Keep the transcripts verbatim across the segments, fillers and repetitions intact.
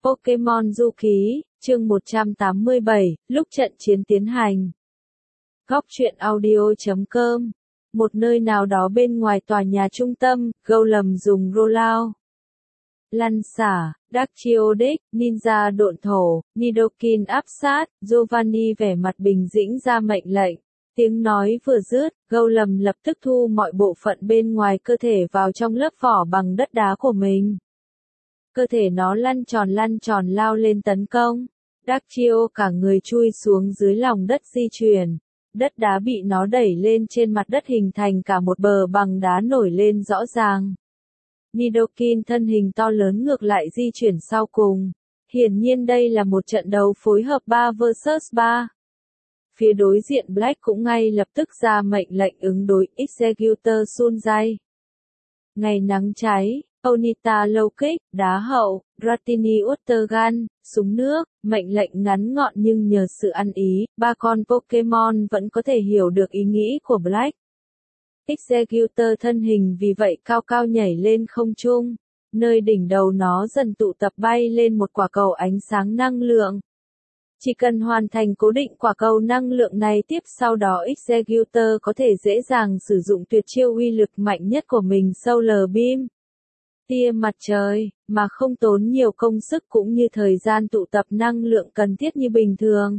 Pokemon Du Ký, chương một trăm tám mươi bảy, lúc trận chiến tiến hành. Góc truyện audio chấm com. Một nơi nào đó bên ngoài tòa nhà trung tâm, Golem dùng rollout lăn xả, Darkchiodic, Ninja độn thổ, Nidoking áp sát, Giovanni vẻ mặt bình tĩnh ra mệnh lệnh. Tiếng nói vừa dứt, Golem lập tức thu mọi bộ phận bên ngoài cơ thể vào trong lớp vỏ bằng đất đá của mình. Cơ thể nó lăn tròn lăn tròn lao lên tấn công. Darkchio cả người chui xuống dưới lòng đất di chuyển. Đất đá bị nó đẩy lên trên mặt đất hình thành cả một bờ bằng đá nổi lên rõ ràng. Nidoking thân hình to lớn ngược lại di chuyển sau cùng. Hiển nhiên đây là một trận đấu phối hợp ba versus ba. Phía đối diện Black cũng ngay lập tức ra mệnh lệnh ứng đối Executor Sunjay. Ngày nắng cháy, Ponyta Low Kick, đá hậu, Dratini Watergun, súng nước, mệnh lệnh ngắn gọn nhưng nhờ sự ăn ý, ba con Pokemon vẫn có thể hiểu được ý nghĩ của Black. Executor thân hình vì vậy cao cao nhảy lên không trung, nơi đỉnh đầu nó dần tụ tập bay lên một quả cầu ánh sáng năng lượng. Chỉ cần hoàn thành cố định quả cầu năng lượng này tiếp sau đó Executor có thể dễ dàng sử dụng tuyệt chiêu uy lực mạnh nhất của mình Solar Beam. Tia mặt trời, mà không tốn nhiều công sức cũng như thời gian tụ tập năng lượng cần thiết như bình thường.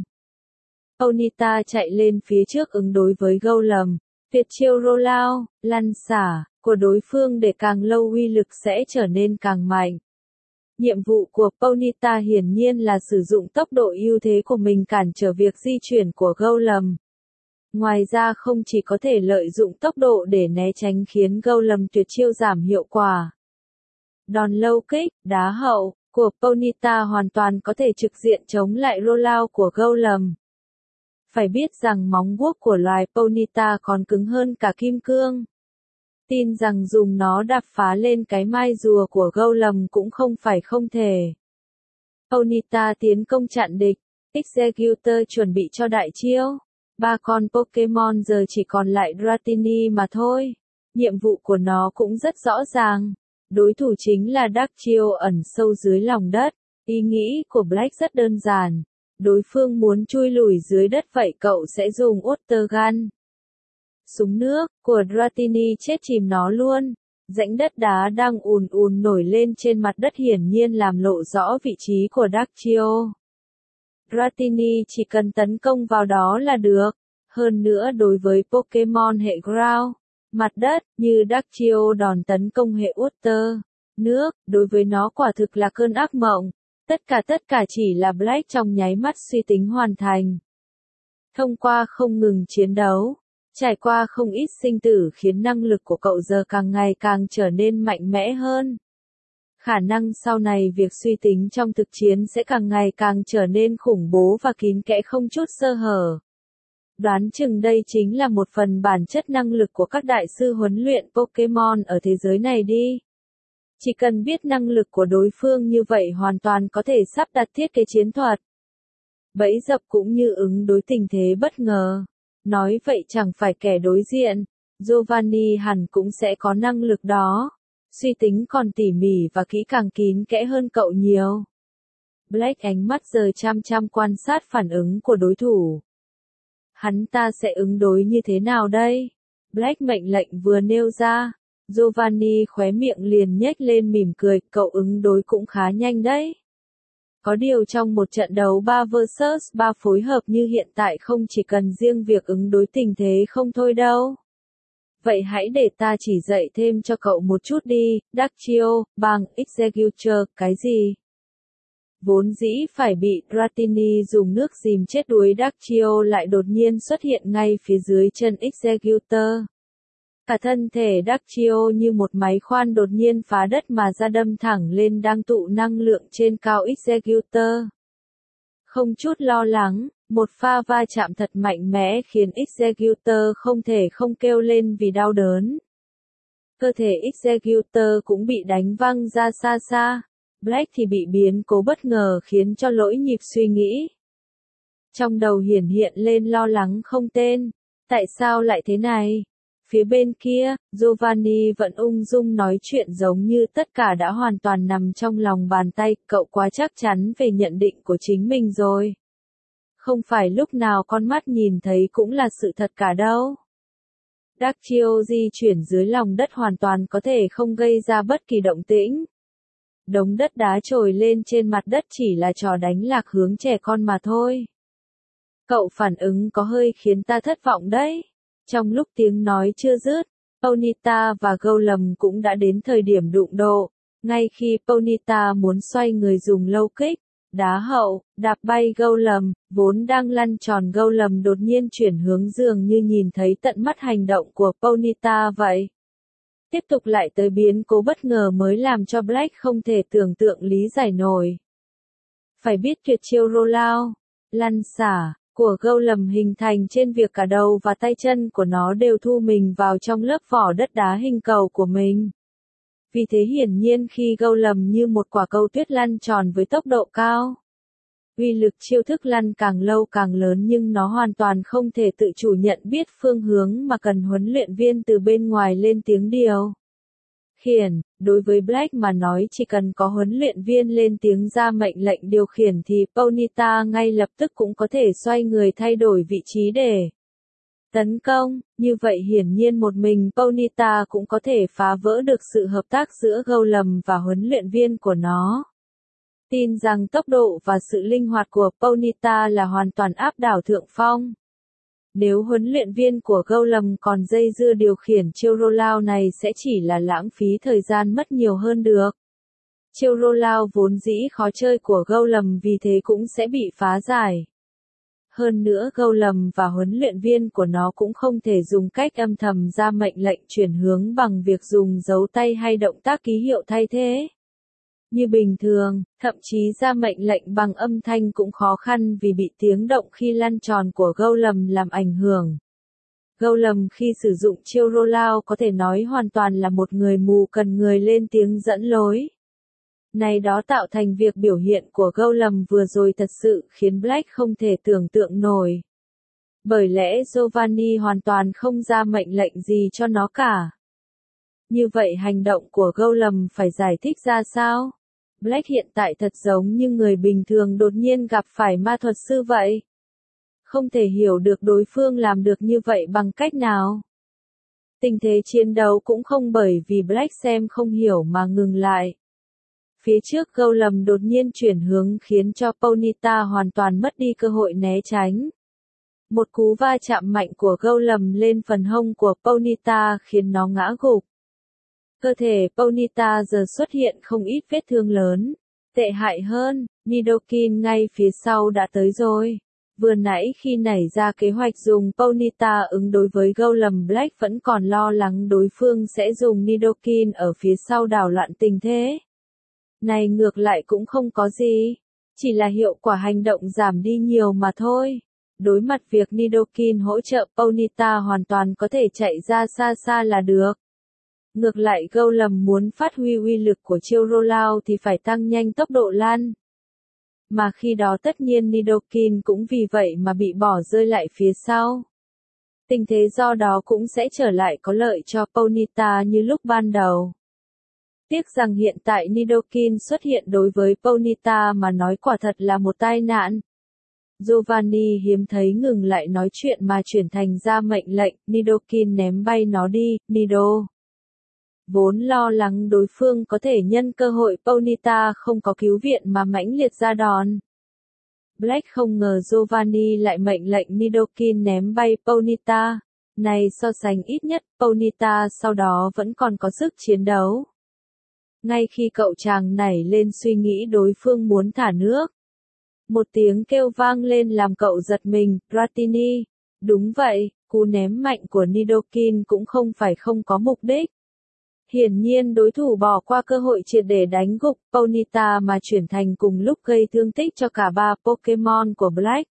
Ponyta chạy lên phía trước ứng đối với Golem, tuyệt chiêu rollout, lăn xả, của đối phương để càng lâu uy lực sẽ trở nên càng mạnh. Nhiệm vụ của Ponyta hiển nhiên là sử dụng tốc độ ưu thế của mình cản trở việc di chuyển của Golem. Ngoài ra không chỉ có thể lợi dụng tốc độ để né tránh khiến Golem tuyệt chiêu giảm hiệu quả. Đòn low kick, đá hậu, của Ponyta hoàn toàn có thể trực diện chống lại rollout của Golem. Phải biết rằng móng vuốt của loài Ponyta còn cứng hơn cả kim cương. Tin rằng dùng nó đạp phá lên cái mai rùa của Golem cũng không phải không thể. Ponyta tiến công chặn địch, Executor chuẩn bị cho đại chiêu. Ba con Pokemon giờ chỉ còn lại Dratini mà thôi. Nhiệm vụ của nó cũng rất rõ ràng. Đối thủ chính là Darkchio ẩn sâu dưới lòng đất. Ý nghĩ của Black rất đơn giản. Đối phương muốn chui lùi dưới đất vậy cậu sẽ dùng Watergun. Súng nước của Dratini chết chìm nó luôn. Rãnh đất đá đang ùn ùn nổi lên trên mặt đất hiển nhiên làm lộ rõ vị trí của Darkchio. Dratini chỉ cần tấn công vào đó là được. Hơn nữa đối với Pokemon hệ Ground, mặt đất, như Darkchio đòn tấn công hệ Water, nước, đối với nó quả thực là cơn ác mộng. Tất cả tất cả chỉ là Black trong nháy mắt suy tính hoàn thành. Thông qua không ngừng chiến đấu, trải qua không ít sinh tử khiến năng lực của cậu giờ càng ngày càng trở nên mạnh mẽ hơn. Khả năng sau này việc suy tính trong thực chiến sẽ càng ngày càng trở nên khủng bố và kín kẽ không chút sơ hở. Đoán chừng đây chính là một phần bản chất năng lực của các đại sư huấn luyện Pokemon ở thế giới này đi. Chỉ cần biết năng lực của đối phương như vậy hoàn toàn có thể sắp đặt thiết kế chiến thuật. Bẫy dập cũng như ứng đối tình thế bất ngờ. Nói vậy chẳng phải kẻ đối diện, Giovanni hẳn cũng sẽ có năng lực đó. Suy tính còn tỉ mỉ và kỹ càng kín kẽ hơn cậu nhiều. Black ánh mắt giờ chăm chăm quan sát phản ứng của đối thủ. Hắn ta sẽ ứng đối như thế nào đây? Black mệnh lệnh vừa nêu ra. Giovanni khóe miệng liền nhếch lên mỉm cười, cậu ứng đối cũng khá nhanh đấy. Có điều trong một trận đấu ba versus ba phối hợp như hiện tại không chỉ cần riêng việc ứng đối tình thế không thôi đâu. Vậy hãy để ta chỉ dạy thêm cho cậu một chút đi, Darkchio, bằng Executor, cái gì? Vốn dĩ phải bị Dratini dùng nước dìm chết đuối Darkchio lại đột nhiên xuất hiện ngay phía dưới chân Executor. Cả thân thể Darkchio như một máy khoan đột nhiên phá đất mà ra đâm thẳng lên đang tụ năng lượng trên cao Executor. Không chút lo lắng, một pha va chạm thật mạnh mẽ khiến Executor không thể không kêu lên vì đau đớn. Cơ thể Executor cũng bị đánh văng ra xa xa. Black thì bị biến cố bất ngờ khiến cho lỗi nhịp suy nghĩ. Trong đầu hiển hiện lên lo lắng không tên. Tại sao lại thế này? Phía bên kia, Giovanni vẫn ung dung nói chuyện giống như tất cả đã hoàn toàn nằm trong lòng bàn tay, cậu quá chắc chắn về nhận định của chính mình rồi. Không phải lúc nào con mắt nhìn thấy cũng là sự thật cả đâu. Đắc chiêu di chuyển dưới lòng đất hoàn toàn có thể không gây ra bất kỳ động tĩnh. Đống đất đá trồi lên trên mặt đất chỉ là trò đánh lạc hướng trẻ con mà thôi. Cậu phản ứng có hơi khiến ta thất vọng đấy. Trong lúc tiếng nói chưa dứt, Ponyta và Golem cũng đã đến thời điểm đụng độ. Ngay khi Ponyta muốn xoay người dùng low kick, đá hậu, đạp bay Golem, vốn đang lăn tròn Golem đột nhiên chuyển hướng dường như nhìn thấy tận mắt hành động của Ponyta vậy. Tiếp tục lại tới biến cố bất ngờ mới làm cho Black không thể tưởng tượng lý giải nổi. Phải biết tuyệt chiêu rollout, lăn xả, của Golem hình thành trên việc cả đầu và tay chân của nó đều thu mình vào trong lớp vỏ đất đá hình cầu của mình. Vì thế hiển nhiên khi Golem như một quả cầu tuyết lăn tròn với tốc độ cao. Uy lực chiêu thức lăn càng lâu càng lớn nhưng nó hoàn toàn không thể tự chủ nhận biết phương hướng mà cần huấn luyện viên từ bên ngoài lên tiếng điều khiển. Đối với Black mà nói chỉ cần có huấn luyện viên lên tiếng ra mệnh lệnh điều khiển thì Ponyta ngay lập tức cũng có thể xoay người thay đổi vị trí để tấn công. Như vậy hiển nhiên một mình Ponyta cũng có thể phá vỡ được sự hợp tác giữa Golem và huấn luyện viên của nó. Tin rằng tốc độ và sự linh hoạt của Ponyta là hoàn toàn áp đảo thượng phong. Nếu huấn luyện viên của Golem còn dây dưa điều khiển chiêu rollout này sẽ chỉ là lãng phí thời gian mất nhiều hơn được. Chiêu rollout vốn dĩ khó chơi của Golem vì thế cũng sẽ bị phá giải. Hơn nữa Golem và huấn luyện viên của nó cũng không thể dùng cách âm thầm ra mệnh lệnh chuyển hướng bằng việc dùng dấu tay hay động tác ký hiệu thay thế. Như bình thường, thậm chí ra mệnh lệnh bằng âm thanh cũng khó khăn vì bị tiếng động khi lăn tròn của Golem làm ảnh hưởng. Golem khi sử dụng chiêu rollout có thể nói hoàn toàn là một người mù cần người lên tiếng dẫn lối. Này đó tạo thành việc biểu hiện của Golem vừa rồi thật sự khiến Black không thể tưởng tượng nổi. Bởi lẽ Giovanni hoàn toàn không ra mệnh lệnh gì cho nó cả. Như vậy hành động của Golem phải giải thích ra sao? Black hiện tại thật giống như người bình thường đột nhiên gặp phải ma thuật sư vậy. Không thể hiểu được đối phương làm được như vậy bằng cách nào. Tình thế chiến đấu cũng không bởi vì Black xem không hiểu mà ngừng lại. Phía trước Golem đột nhiên chuyển hướng khiến cho Ponyta hoàn toàn mất đi cơ hội né tránh. Một cú va chạm mạnh của Golem lên phần hông của Ponyta khiến nó ngã gục. Cơ thể Ponyta giờ xuất hiện không ít vết thương lớn. Tệ hại hơn, Nidoking ngay phía sau đã tới rồi. Vừa nãy khi nảy ra kế hoạch dùng Ponyta ứng đối với Golem, Black vẫn còn lo lắng đối phương sẽ dùng Nidoking ở phía sau đảo loạn tình thế. Này ngược lại cũng không có gì. Chỉ là hiệu quả hành động giảm đi nhiều mà thôi. Đối mặt việc Nidoking hỗ trợ Ponyta hoàn toàn có thể chạy ra xa xa là được. Ngược lại Golem muốn phát huy uy lực của chiêu rollout thì phải tăng nhanh tốc độ lăn. Mà khi đó tất nhiên Nidoking cũng vì vậy mà bị bỏ rơi lại phía sau. Tình thế do đó cũng sẽ trở lại có lợi cho Ponyta như lúc ban đầu. Tiếc rằng hiện tại Nidoking xuất hiện đối với Ponyta mà nói quả thật là một tai nạn. Giovanni hiếm thấy ngừng lại nói chuyện mà chuyển thành ra mệnh lệnh, Nidoking ném bay nó đi, Nido. Vốn lo lắng đối phương có thể nhân cơ hội Ponyta không có cứu viện mà mãnh liệt ra đòn. Black không ngờ Giovanni lại mệnh lệnh Nidoking ném bay Ponyta. Này so sánh ít nhất, Ponyta sau đó vẫn còn có sức chiến đấu. Ngay khi cậu chàng nảy lên suy nghĩ đối phương muốn thả nước. Một tiếng kêu vang lên làm cậu giật mình, Dratini. Đúng vậy, cú ném mạnh của Nidoking cũng không phải không có mục đích. Hiển nhiên đối thủ bỏ qua cơ hội triệt để đánh gục Ponyta mà chuyển thành cùng lúc gây thương tích cho cả ba Pokémon của Black.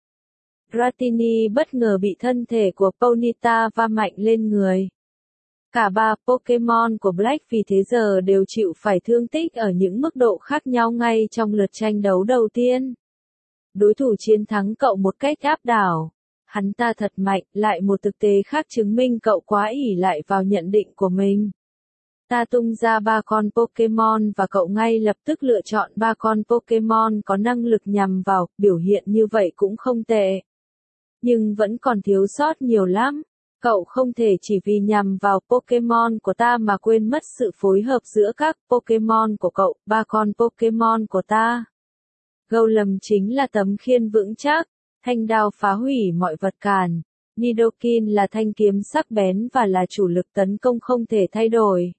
Dratini bất ngờ bị thân thể của Ponyta va mạnh lên người. Cả ba Pokémon của Black vì thế giờ đều chịu phải thương tích ở những mức độ khác nhau ngay trong lượt tranh đấu đầu tiên. Đối thủ chiến thắng cậu một cách áp đảo. Hắn ta thật mạnh, lại một thực tế khác chứng minh cậu quá ỷ lại vào nhận định của mình. Ta tung ra ba con Pokemon và cậu ngay lập tức lựa chọn ba con Pokemon có năng lực nhằm vào, biểu hiện như vậy cũng không tệ. Nhưng vẫn còn thiếu sót nhiều lắm. Cậu không thể chỉ vì nhằm vào Pokemon của ta mà quên mất sự phối hợp giữa các Pokemon của cậu, ba con Pokemon của ta. Golem chính là tấm khiên vững chắc, thanh đao phá hủy mọi vật cản. Nidoking là thanh kiếm sắc bén và là chủ lực tấn công không thể thay đổi.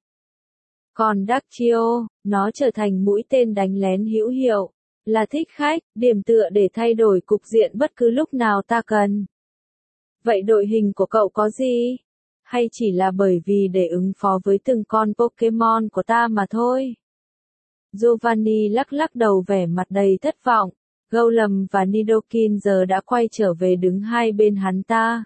Còn Dactyl, nó trở thành mũi tên đánh lén hữu hiệu, là thích khách, điểm tựa để thay đổi cục diện bất cứ lúc nào ta cần. Vậy đội hình của cậu có gì? Hay chỉ là bởi vì để ứng phó với từng con Pokemon của ta mà thôi? Giovanni lắc lắc đầu vẻ mặt đầy thất vọng. Golem và Nidoking giờ đã quay trở về đứng hai bên hắn ta.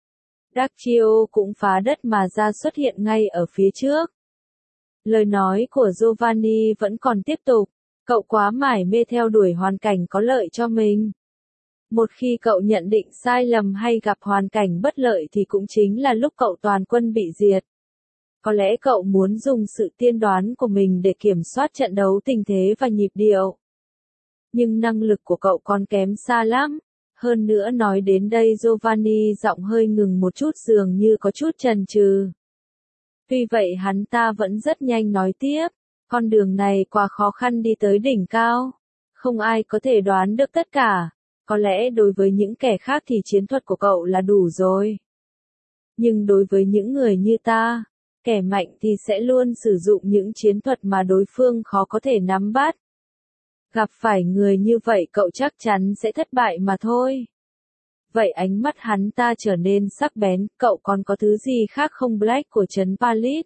Dactyl cũng phá đất mà ra xuất hiện ngay ở phía trước. Lời nói của Giovanni vẫn còn tiếp tục. Cậu quá mải mê theo đuổi hoàn cảnh có lợi cho mình. Một khi cậu nhận định sai lầm hay gặp hoàn cảnh bất lợi thì cũng chính là lúc cậu toàn quân bị diệt. Có lẽ cậu muốn dùng sự tiên đoán của mình để kiểm soát trận đấu tình thế và nhịp điệu. Nhưng năng lực của cậu còn kém xa lắm. Hơn nữa nói đến đây Giovanni giọng hơi ngừng một chút dường như có chút chần chừ. Tuy vậy hắn ta vẫn rất nhanh nói tiếp. Con đường này quá khó khăn đi tới đỉnh cao. Không ai có thể đoán được tất cả. Có lẽ đối với những kẻ khác thì chiến thuật của cậu là đủ rồi. Nhưng đối với những người như ta, kẻ mạnh thì sẽ luôn sử dụng những chiến thuật mà đối phương khó có thể nắm bắt. Gặp phải người như vậy cậu chắc chắn sẽ thất bại mà thôi. Vậy ánh mắt hắn ta trở nên sắc bén, cậu còn có thứ gì khác không Black của trấn Palit?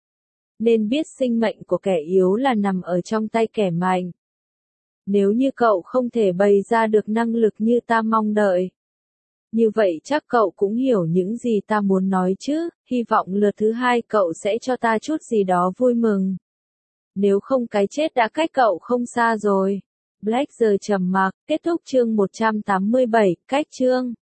Nên biết sinh mệnh của kẻ yếu là nằm ở trong tay kẻ mạnh. Nếu như cậu không thể bày ra được năng lực như ta mong đợi. Như vậy chắc cậu cũng hiểu những gì ta muốn nói chứ, hy vọng lượt thứ hai cậu sẽ cho ta chút gì đó vui mừng. Nếu không cái chết đã cách cậu không xa rồi. Black giờ trầm mặc, kết thúc chương một trăm tám mươi bảy, cách chương.